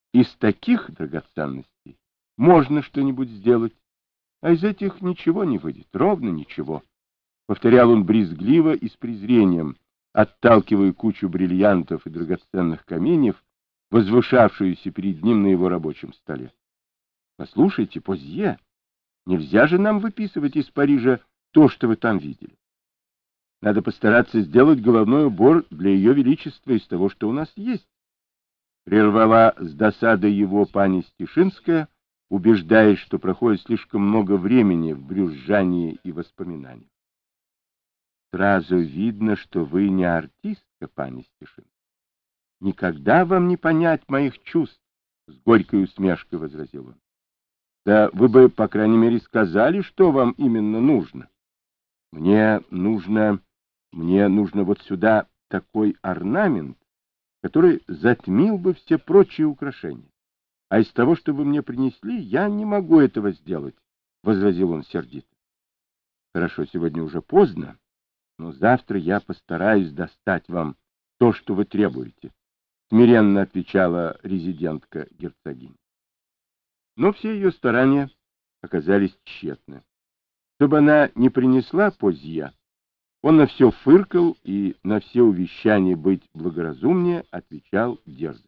Из таких драгоценностей можно что-нибудь сделать, а из этих ничего не выйдет, ровно ничего. Повторял он брезгливо и с презрением, отталкивая кучу бриллиантов и драгоценных каменьев, возвышавшуюся перед ним на его рабочем столе. Послушайте, Позье, нельзя же нам выписывать из Парижа то, что вы там видели. Надо постараться сделать головной убор для ее величества из того, что у нас есть. Прервала с досадой его пани Стишинская, убеждаясь, что проходит слишком много времени в брюзжании и воспоминаниях. Сразу видно, что вы не артистка, пани Стишинская. Никогда вам не понять моих чувств, с горькой усмешкой возразил он. Да вы бы, по крайней мере, сказали, что вам именно нужно. Мне нужно вот сюда такой орнамент, который затмил бы все прочие украшения. А из того, что вы мне принесли, я не могу этого сделать, — возразил он сердито. Хорошо, сегодня уже поздно, но завтра я постараюсь достать вам то, что вы требуете, — смиренно отвечала резидентка герцогини. Но все ее старания оказались тщетны. Чтобы она не принесла Позье, он на все фыркал и на все увещания быть благоразумнее отвечал дерзко.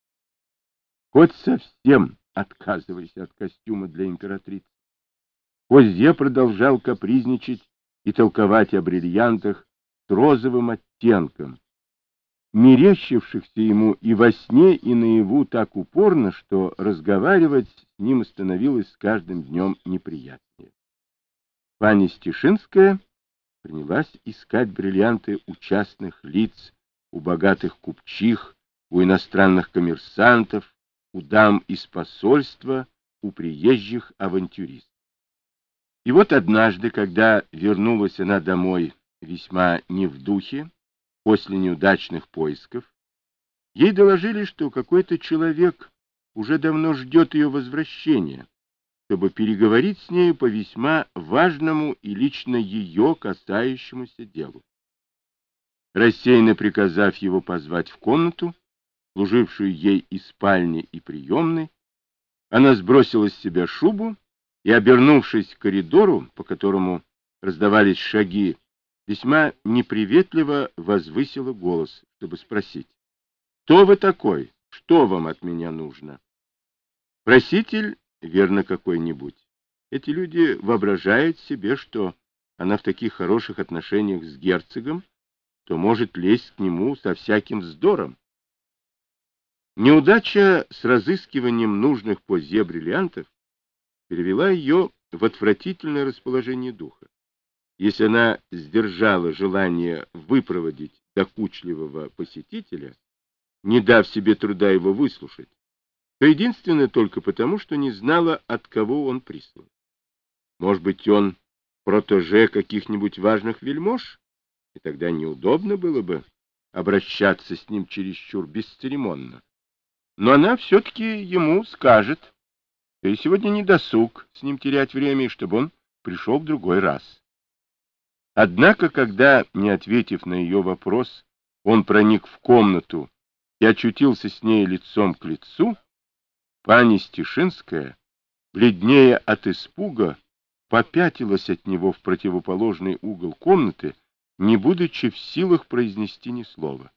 Хоть совсем отказывайся от костюма для императрицы. Позье продолжал капризничать и толковать о бриллиантах с розовым оттенком, мерещившихся ему и во сне, и наяву так упорно, что разговаривать с ним становилось с каждым днем неприятнее. Пани Стишинская принялась искать бриллианты у частных лиц, у богатых купчих, у иностранных коммерсантов, у дам из посольства, у приезжих авантюристов. И вот однажды, когда вернулась она домой весьма не в духе, после неудачных поисков, ей доложили, что какой-то человек уже давно ждет ее возвращения, чтобы переговорить с нею по весьма важному и лично ее касающемуся делу. Рассеянно приказав его позвать в комнату, служившую ей и спальней, и приемной, она сбросила с себя шубу и, обернувшись к коридору, по которому раздавались шаги, весьма неприветливо возвысила голос, чтобы спросить: «Кто вы такой? Что вам от меня нужно?» Проситель, верно, какой-нибудь. Эти люди воображают себе, что она в таких хороших отношениях с герцогом, то может лезть к нему со всяким вздором. Неудача с разыскиванием нужных Позье бриллиантов перевела ее в отвратительное расположение духа. Если она сдержала желание выпроводить докучливого посетителя, не дав себе труда его выслушать, то единственное только потому, что не знала, от кого он прислан. Может быть, он протеже каких-нибудь важных вельмож, и тогда неудобно было бы обращаться с ним чересчур бесцеремонно. Но она все-таки ему скажет, что и сегодня не досуг с ним терять время, и чтобы он пришел в другой раз. Однако, когда, не ответив на ее вопрос, он проник в комнату и очутился с ней лицом к лицу, пани Стишинская, бледнее от испуга, попятилась от него в противоположный угол комнаты, не будучи в силах произнести ни слова.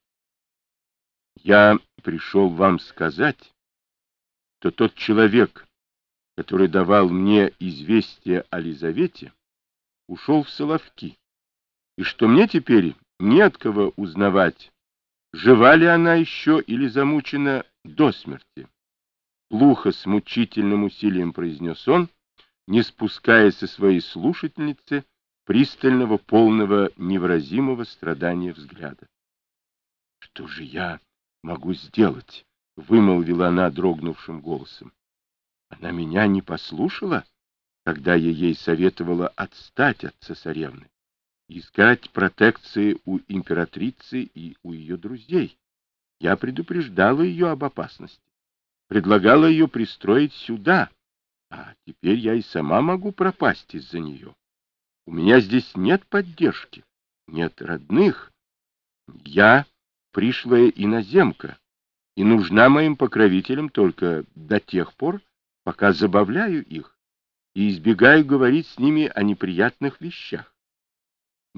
«Я пришел вам сказать, что тот человек, который давал мне известие о Лизавете, ушел в Соловки, и что мне теперь не от кого узнавать, жива ли она еще или замучена до смерти». Глухо, с мучительным усилием произнес он, не спуская со своей слушательницы пристального, полного невыразимого страдания взгляда. — Что же я могу сделать? — вымолвила она дрогнувшим голосом. — Она меня не послушала, когда я ей советовала отстать от цесаревны, искать протекции у императрицы и у ее друзей. Я предупреждала ее об опасности, предлагала ее пристроить сюда, а теперь я и сама могу пропасть из-за нее. У меня здесь нет поддержки, нет родных. Я пришлая иноземка, и нужна моим покровителям только до тех пор, пока забавляю их и избегаю говорить с ними о неприятных вещах.